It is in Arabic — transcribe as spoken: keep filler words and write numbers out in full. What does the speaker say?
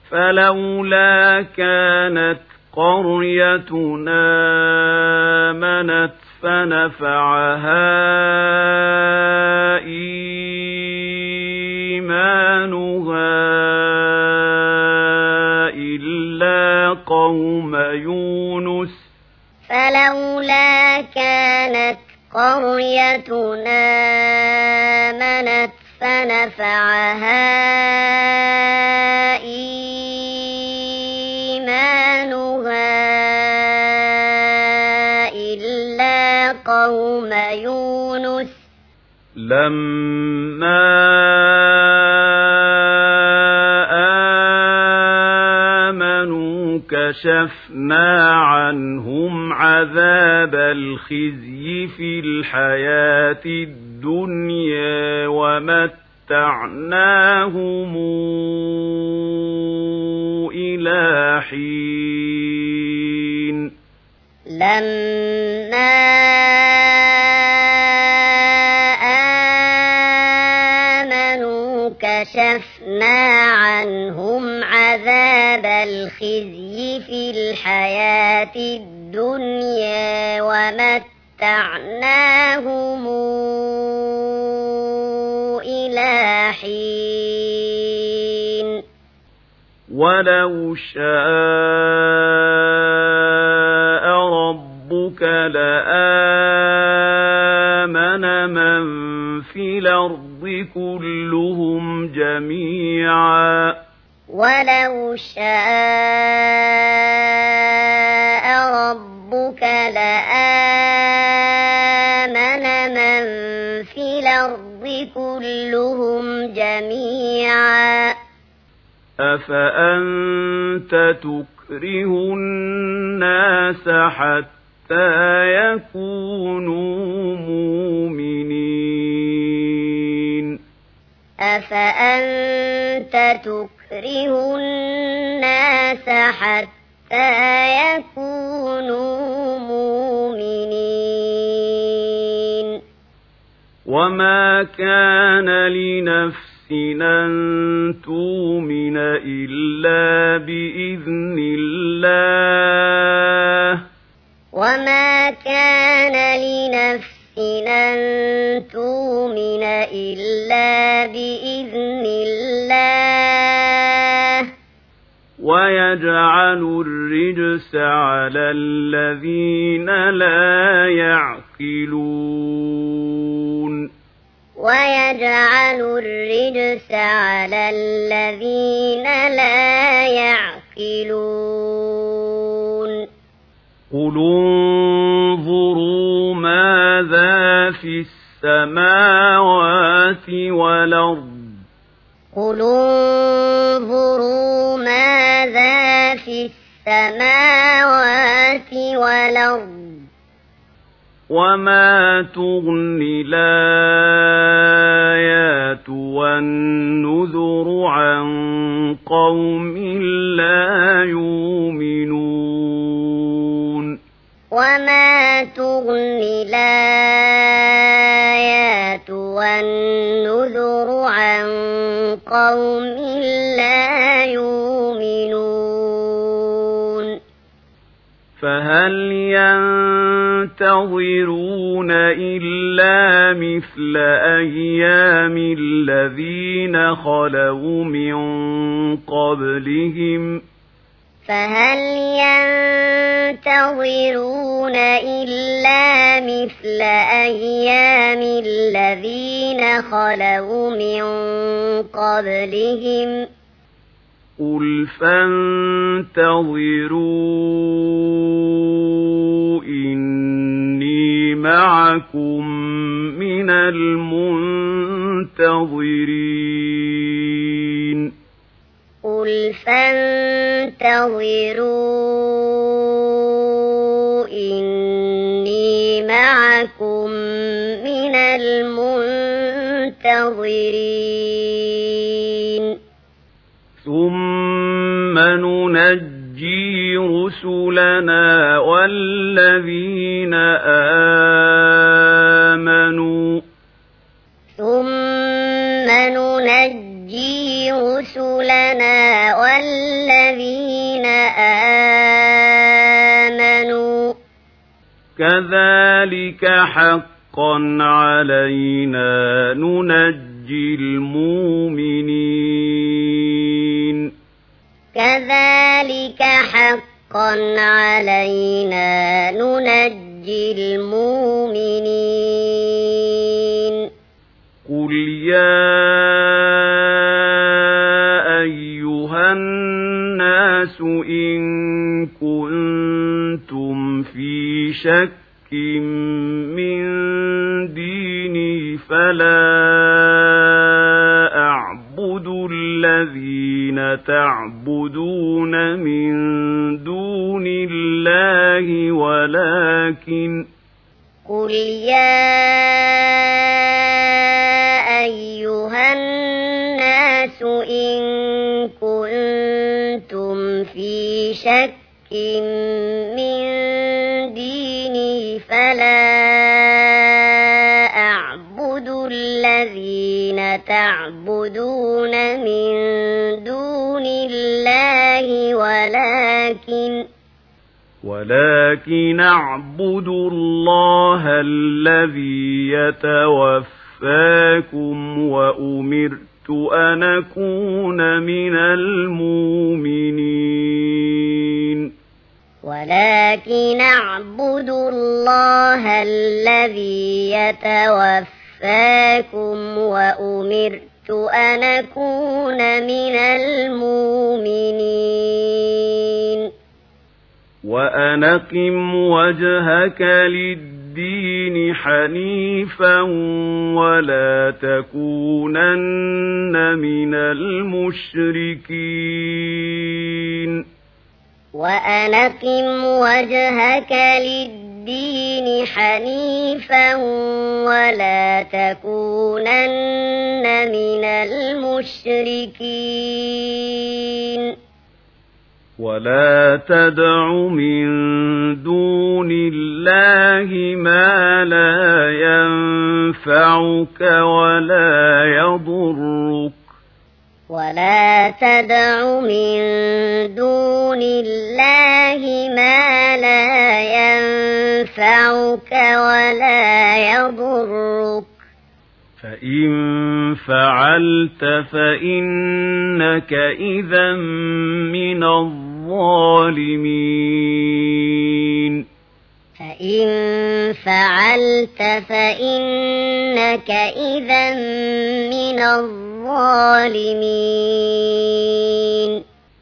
فلولا كانت قريتنا آمنت فنفعها إيمانها إلا قوم يونس فلولا كانت قريتنا آمنت فنفعها إيمانها إلا قوم يونس لما آمنوا كشفنا عنهم عذاب الخزي في الحياة الدنيا ومتعناهم إلى حين لما آمنوا كشفنا عنهم عذاب الخزي في الحياة الدنيا ومتعناهم إلى حين ولو شاء ربك لآمن من في الأرض كلهم جميعا ولو شاء ربك لآمن من في الأرض كلهم جميعا أفأنت تكره الناس حتى يكونوا مؤمنين أفأنت تكره الناس حتى يكونوا مؤمنين وما كان لنفس أن تؤمن إلا بإذن الله وما كان لنفس أن تؤمن إلا بإذن الله ويجعل الرجس على الذين لا يعقلون ويجعل الرجس على الذين لا يعقلون قل انظروا ماذا في السماوات والأرض قل انظروا ماذا في السماوات والأرض وما تغني الآيات والنذر عن قوم لا يؤمنون وما تغني الآيات والنذر عن قوم لا يؤمنون فهل ينتظرون إلا مثل أيام الذين خلوا من قبلهم فهل ينتظرون إلا مثل أيام الذين خلوا من قبلهم قل فانتظروا إني معكم من المنتظرين قل فانتظروا إني معكم من المنتظرين ثم ننجي رسلنا والذين آمنوا ثم ننجي رسلنا والذين كذلك حقا علينا ننجي المؤمنين كذلك حقا علينا ننجي المؤمنين قل يا أيها الناس إن كنتم في شك من ديني فلا أعبد الذين تعبدون من دون الله ولكن قل يا أيها الناس إن كنتم في شك من ديني فلا أعبد الذين تعبدون من دون الله ولكن ولكن أعبد الله الذي يتوفاكم وأمرت أن أكون من المؤمنين ولكن أعبد الله الذي يتوفاكم وأمرت أن أكون من المؤمنين وأن أقم وجهك للدين حنيفا ولا تكونن من المشركين وأن أقم وجهك للدين حنيفا ولا تكونن من المشركين ولا تدع من دون الله ما لا ينفعك ولا يضرك ولا تدع من دون الله ما لا ينفعك ولا يضرك فإن فعلت فإنك إذا من الظالمين فإن فعلت فإنك إذا من الظالمين